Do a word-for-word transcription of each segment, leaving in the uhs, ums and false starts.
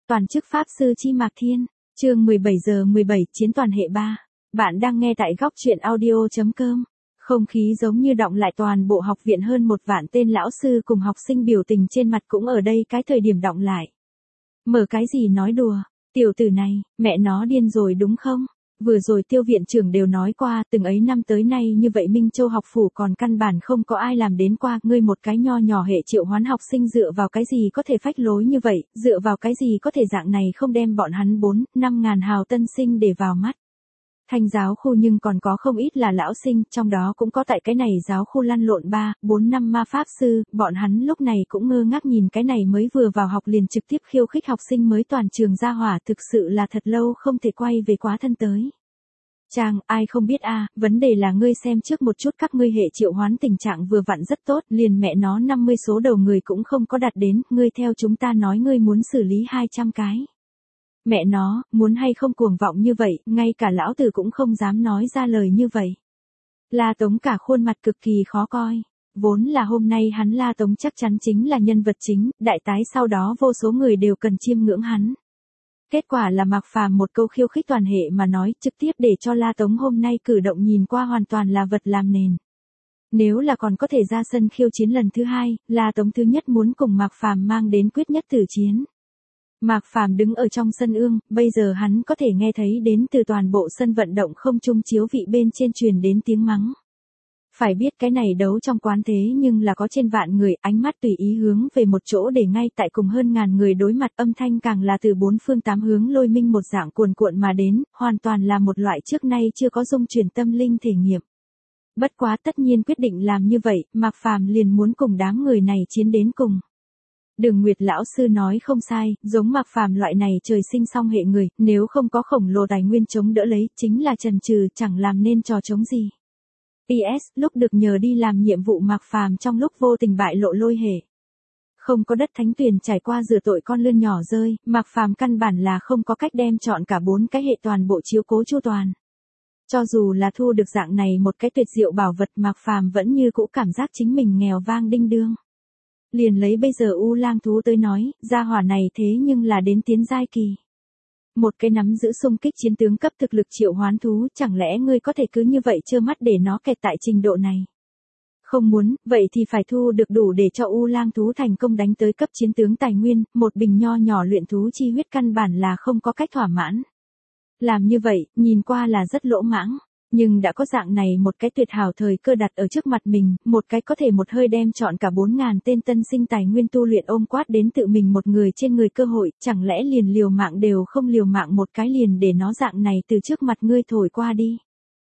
toàn chức Pháp Sư Chi Mạc Thiên, chương mười bảy giờ mười bảy, chiến toàn hệ ba. Bạn đang nghe tại góc truyện audio.com. Không khí giống như đọng lại, toàn bộ học viện hơn một vạn tên lão sư cùng học sinh biểu tình trên mặt cũng ở đây cái thời điểm đọng lại. Mở cái gì nói đùa, tiểu tử này, mẹ nó điên rồi đúng không? Vừa rồi Tiêu viện trưởng đều nói qua, từng ấy năm tới nay như vậy Minh Châu học phủ còn căn bản không có ai làm đến qua, ngươi một cái nho nhỏ hệ triệu hoán học sinh dựa vào cái gì có thể phách lối như vậy, dựa vào cái gì có thể dạng này không đem bọn hắn bốn, năm ngàn hào tân sinh để vào mắt. Thành giáo khu nhưng còn có không ít là lão sinh, trong đó cũng có tại cái này giáo khu lăn lộn ba, bốn năm ma pháp sư, bọn hắn lúc này cũng ngơ ngác nhìn cái này mới vừa vào học liền trực tiếp khiêu khích học sinh mới toàn trường ra hỏa, thực sự là thật lâu không thể quay về quá thân tới. Chàng, ai không biết a, à, vấn đề là ngươi xem trước một chút các ngươi hệ triệu hoán tình trạng vừa vặn rất tốt, liền mẹ nó năm mươi số đầu người cũng không có đạt đến, ngươi theo chúng ta nói ngươi muốn xử lý hai trăm cái. Mẹ nó, muốn hay không cuồng vọng như vậy, ngay cả lão tử cũng không dám nói ra lời như vậy. La Tống cả khuôn mặt cực kỳ khó coi. Vốn là hôm nay hắn La Tống chắc chắn chính là nhân vật chính, đại tái sau đó vô số người đều cần chiêm ngưỡng hắn. Kết quả là Mạc Phàm một câu khiêu khích toàn hệ mà nói, trực tiếp để cho La Tống hôm nay cử động nhìn qua hoàn toàn là vật làm nền. Nếu là còn có thể ra sân khiêu chiến lần thứ hai, La Tống thứ nhất muốn cùng Mạc Phàm mang đến quyết nhất tử chiến. Mạc Phàm đứng ở trong sân ương, bây giờ hắn có thể nghe thấy đến từ toàn bộ sân vận động không trung chiếu vị bên trên truyền đến tiếng mắng. Phải biết cái này đấu trong quán thế nhưng là có trên vạn người, ánh mắt tùy ý hướng về một chỗ để ngay tại cùng hơn ngàn người đối mặt, âm thanh càng là từ bốn phương tám hướng lôi minh một dạng cuồn cuộn mà đến, hoàn toàn là một loại trước nay chưa có dung chuyển tâm linh thể nghiệm. Bất quá tất nhiên quyết định làm như vậy, Mạc Phàm liền muốn cùng đám người này chiến đến cùng. Đường Nguyệt lão sư nói không sai, giống Mạc Phàm loại này trời sinh song hệ người, nếu không có khổng lồ tài nguyên chống đỡ lấy, chính là trần trừ, chẳng làm nên trò chống gì. pê ét, lúc được nhờ đi làm nhiệm vụ Mạc Phàm trong lúc vô tình bại lộ lôi hệ. Không có đất thánh tuyền trải qua rửa tội con lươn nhỏ rơi, Mạc Phàm căn bản là không có cách đem chọn cả bốn cái hệ toàn bộ chiếu cố chu toàn. Cho dù là thu được dạng này một cái tuyệt diệu bảo vật, Mạc Phàm vẫn như cũ cảm giác chính mình nghèo vang đinh đương. Liền lấy bây giờ U Lang thú tới nói, gia hỏa này thế nhưng là đến tiến giai kỳ. Một cái nắm giữ xung kích chiến tướng cấp thực lực triệu hoán thú, chẳng lẽ ngươi có thể cứ như vậy trơ mắt để nó kẹt tại trình độ này? Không muốn, vậy thì phải thu được đủ để cho U Lang thú thành công đánh tới cấp chiến tướng tài nguyên, một bình nho nhỏ luyện thú chi huyết căn bản là không có cách thỏa mãn. Làm như vậy, nhìn qua là rất lỗ mãng. Nhưng đã có dạng này một cái tuyệt hảo thời cơ đặt ở trước mặt mình, một cái có thể một hơi đem chọn cả bốn ngàn tên tân sinh tài nguyên tu luyện ôm quát đến tự mình một người trên người cơ hội, chẳng lẽ liền liều mạng đều không liều mạng một cái liền để nó dạng này từ trước mặt ngươi thổi qua đi.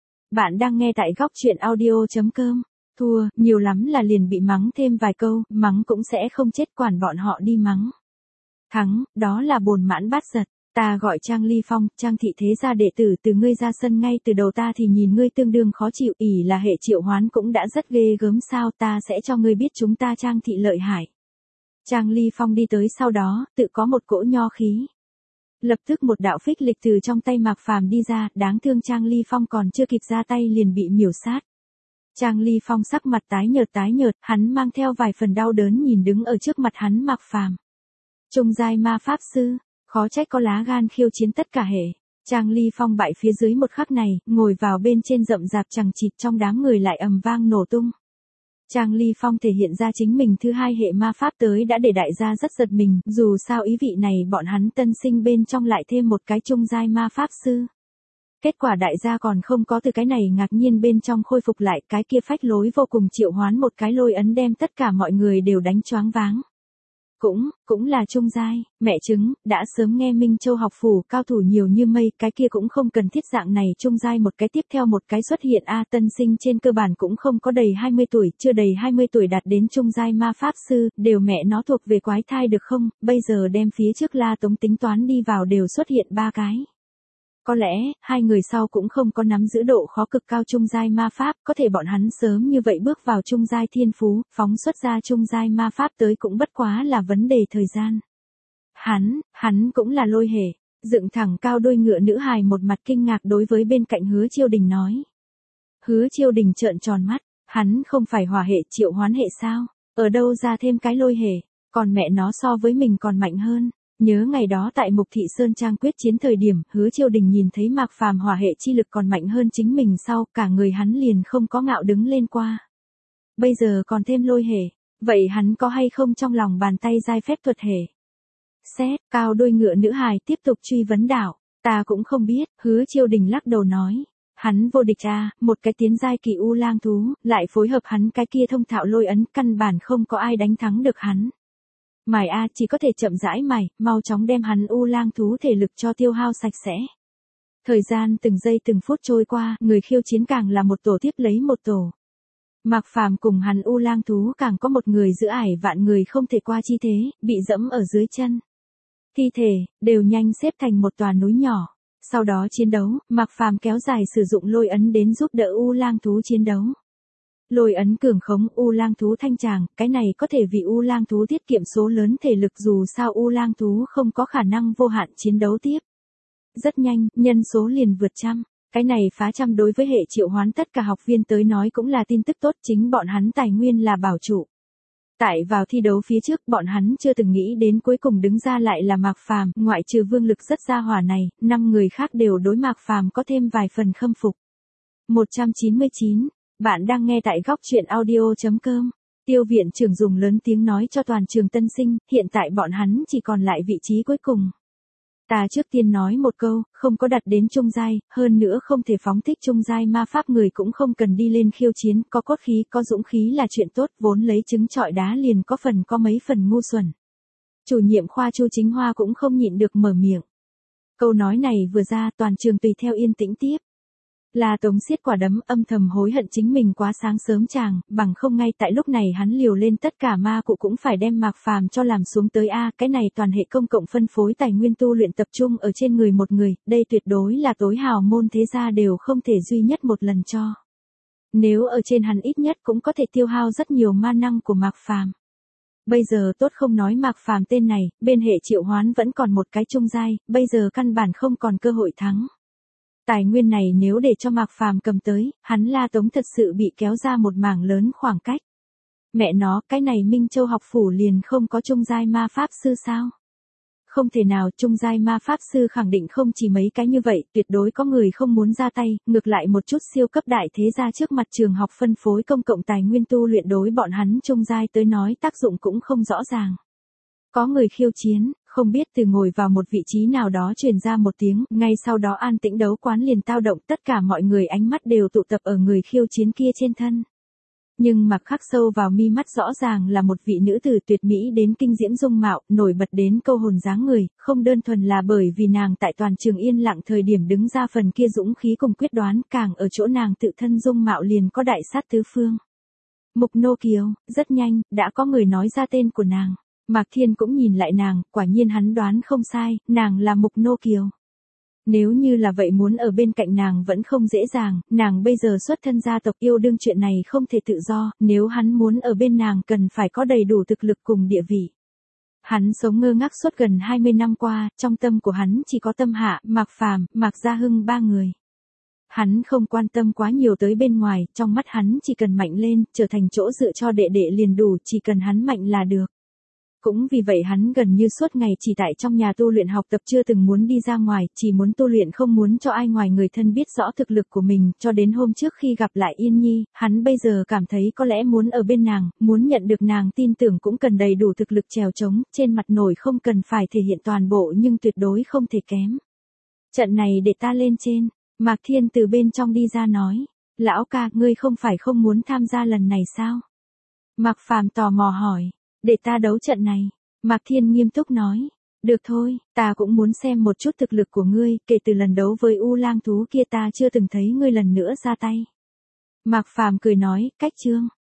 Bạn đang nghe tại góc truyện audio.com, thua, nhiều lắm là liền bị mắng thêm vài câu, mắng cũng sẽ không chết, quản bọn họ đi mắng. Thắng, đó là bồn mãn bát giật. Ta gọi Trang Ly Phong, Trang thị thế gia đệ tử, từ ngươi ra sân ngay từ đầu ta thì nhìn ngươi tương đương khó chịu, ỷ là hệ triệu hoán cũng đã rất ghê gớm sao, ta sẽ cho ngươi biết chúng ta Trang thị lợi hại. Trang Ly Phong đi tới sau đó, tự có một cỗ nho khí. Lập tức một đạo phích lịch từ trong tay Mạc Phàm đi ra, đáng thương Trang Ly Phong còn chưa kịp ra tay liền bị miểu sát. Trang Ly Phong sắc mặt tái nhợt tái nhợt, hắn mang theo vài phần đau đớn nhìn đứng ở trước mặt hắn Mạc Phàm. Trung giai ma pháp sư. Khó trách có lá gan khiêu chiến tất cả hệ. Trang Ly Phong bại phía dưới một khắc này, ngồi vào bên trên rậm rạp chằng chịt, trong đám người lại ầm vang nổ tung. Trang Ly Phong thể hiện ra chính mình thứ hai hệ ma pháp tới đã để đại gia rất giật mình, dù sao ý vị này bọn hắn tân sinh bên trong lại thêm một cái trung giai ma pháp sư. Kết quả đại gia còn không có từ cái này ngạc nhiên bên trong khôi phục lại, cái kia phách lối vô cùng triệu hoán một cái lôi ấn đem tất cả mọi người đều đánh choáng váng. Cũng, cũng là trung giai, mẹ chứng, đã sớm nghe Minh Châu học phủ cao thủ nhiều như mây, cái kia cũng không cần thiết dạng này trung giai một cái tiếp theo một cái xuất hiện a, tân sinh trên cơ bản cũng không có đầy hai mươi tuổi, chưa đầy hai mươi tuổi đạt đến trung giai ma pháp sư, đều mẹ nó thuộc về quái thai được không, bây giờ đem phía trước La Tống tính toán đi vào đều xuất hiện ba cái. Có lẽ, hai người sau cũng không có nắm giữ độ khó cực cao trung giai ma pháp, có thể bọn hắn sớm như vậy bước vào trung giai thiên phú, phóng xuất ra trung giai ma pháp tới cũng bất quá là vấn đề thời gian. Hắn, hắn cũng là lôi hệ, dựng thẳng cao đôi ngựa nữ hài một mặt kinh ngạc đối với bên cạnh Hứa Chiêu Đình nói. Hứa Chiêu Đình trợn tròn mắt, hắn không phải hỏa hệ triệu hoán hệ sao, ở đâu ra thêm cái lôi hệ, còn mẹ nó so với mình còn mạnh hơn. Nhớ ngày đó tại Mục Thị Sơn Trang quyết chiến thời điểm, Hứa Chiêu Đình nhìn thấy Mạc Phàm hỏa hệ chi lực còn mạnh hơn chính mình sau, cả người hắn liền không có ngạo đứng lên qua. Bây giờ còn thêm lôi hệ, vậy hắn có hay không trong lòng bàn tay giai phép thuật hệ? Xét, cao đôi ngựa nữ hài tiếp tục truy vấn đảo, ta cũng không biết, Hứa Chiêu Đình lắc đầu nói. Hắn vô địch a, một cái tiến giai kỳ u lang thú, lại phối hợp hắn cái kia thông thạo lôi ấn, căn bản không có ai đánh thắng được hắn. Mài a, chỉ có thể chậm rãi mài, mau chóng đem hắn u lang thú thể lực cho tiêu hao sạch sẽ. Thời gian từng giây từng phút trôi qua, người khiêu chiến càng là một tổ tiếp lấy một tổ. Mạc Phàm cùng hắn u lang thú càng có một người giữ ải vạn người không thể qua chi thế, bị dẫm ở dưới chân. Thi thể, đều nhanh xếp thành một tòa núi nhỏ. Sau đó chiến đấu, Mạc Phàm kéo dài sử dụng lôi ấn đến giúp đỡ u lang thú chiến đấu. Lôi ấn cường khống u lang thú thanh tràng, cái này có thể vì u lang thú tiết kiệm số lớn thể lực dù sao u lang thú không có khả năng vô hạn chiến đấu tiếp. Rất nhanh, nhân số liền vượt trăm. Cái này phá trăm đối với hệ triệu hoán tất cả học viên tới nói cũng là tin tức tốt, chính bọn hắn tài nguyên là bảo trụ. Tại vào thi đấu phía trước, bọn hắn chưa từng nghĩ đến cuối cùng đứng ra lại là Mạc Phàm, ngoại trừ Vương Lực rất gia hỏa này, năm người khác đều đối Mạc Phàm có thêm vài phần khâm phục. một trăm chín mươi chín, bạn đang nghe tại góc truyện audio chấm com. Tiêu viện trưởng dùng lớn tiếng nói cho toàn trường tân sinh, hiện tại bọn hắn chỉ còn lại vị trí cuối cùng. Ta trước tiên nói một câu, không có đặt đến trung giai, hơn nữa không thể phóng thích trung giai ma pháp người cũng không cần đi lên khiêu chiến, có cốt khí, có dũng khí là chuyện tốt, vốn lấy trứng trọi đá liền có phần có mấy phần ngu xuẩn. Chủ nhiệm khoa Chu Chính Hoa cũng không nhịn được mở miệng. Câu nói này vừa ra, toàn trường tùy theo yên tĩnh tiếp. La Tống siết quả đấm, âm thầm hối hận chính mình quá sáng sớm chàng, bằng không ngay tại lúc này hắn liều lên tất cả ma cụ cũng phải đem Mạc Phàm cho làm xuống tới a, cái này toàn hệ công cộng phân phối tài nguyên tu luyện tập trung ở trên người một người, đây tuyệt đối là tối hào môn thế gia đều không thể duy nhất một lần cho. Nếu ở trên hắn ít nhất cũng có thể tiêu hao rất nhiều ma năng của Mạc Phàm. Bây giờ tốt không nói Mạc Phàm tên này, bên hệ triệu hoán vẫn còn một cái trung giai, bây giờ căn bản không còn cơ hội thắng. Tài nguyên này nếu để cho Mạc Phàm cầm tới, hắn La Tống thật sự bị kéo ra một mảng lớn khoảng cách. Mẹ nó, cái này Minh Châu học phủ liền không có trung giai ma pháp sư sao? Không thể nào, trung giai ma pháp sư khẳng định không chỉ mấy cái như vậy, tuyệt đối có người không muốn ra tay, ngược lại một chút siêu cấp đại thế gia trước mặt trường học phân phối công cộng tài nguyên tu luyện đối bọn hắn trung giai tới nói tác dụng cũng không rõ ràng. Có người khiêu chiến, không biết từ ngồi vào một vị trí nào đó truyền ra một tiếng, ngay sau đó an tĩnh đấu quán liền tao động, tất cả mọi người ánh mắt đều tụ tập ở người khiêu chiến kia trên thân. Nhưng mà khắc sâu vào mi mắt rõ ràng là một vị nữ tử tuyệt mỹ đến kinh diễm dung mạo, nổi bật đến câu hồn dáng người, không đơn thuần là bởi vì nàng tại toàn trường yên lặng thời điểm đứng ra phần kia dũng khí cùng quyết đoán, càng ở chỗ nàng tự thân dung mạo liền có đại sát tứ phương. Mục Nô Kiều, rất nhanh, đã có người nói ra tên của nàng. Mạc Thiên cũng nhìn lại nàng, quả nhiên hắn đoán không sai, nàng là Mục Nô Kiều. Nếu như là vậy muốn ở bên cạnh nàng vẫn không dễ dàng, nàng bây giờ xuất thân gia tộc yêu đương chuyện này không thể tự do, nếu hắn muốn ở bên nàng cần phải có đầy đủ thực lực cùng địa vị. Hắn sống ngơ ngác suốt gần hai mươi năm qua, trong tâm của hắn chỉ có Tâm Hạ, Mạc Phàm, Mạc Gia Hưng ba người. Hắn không quan tâm quá nhiều tới bên ngoài, trong mắt hắn chỉ cần mạnh lên, trở thành chỗ dựa cho đệ đệ liền đủ, chỉ cần hắn mạnh là được. Cũng vì vậy hắn gần như suốt ngày chỉ tại trong nhà tu luyện học tập, chưa từng muốn đi ra ngoài, chỉ muốn tu luyện không muốn cho ai ngoài người thân biết rõ thực lực của mình, cho đến hôm trước khi gặp lại Yên Nhi, hắn bây giờ cảm thấy có lẽ muốn ở bên nàng, muốn nhận được nàng tin tưởng cũng cần đầy đủ thực lực trèo trống, trên mặt nổi không cần phải thể hiện toàn bộ nhưng tuyệt đối không thể kém. Trận này để ta lên trên, Mạc Thiên từ bên trong đi ra nói, lão ca, ngươi không phải không muốn tham gia lần này sao? Mạc Phàm tò mò hỏi. Để ta đấu trận này. Mạc Thiên nghiêm túc nói. Được thôi, ta cũng muốn xem một chút thực lực của ngươi, kể từ lần đấu với U Lang thú kia ta chưa từng thấy ngươi lần nữa ra tay. Mạc Phàm cười nói, cách chương.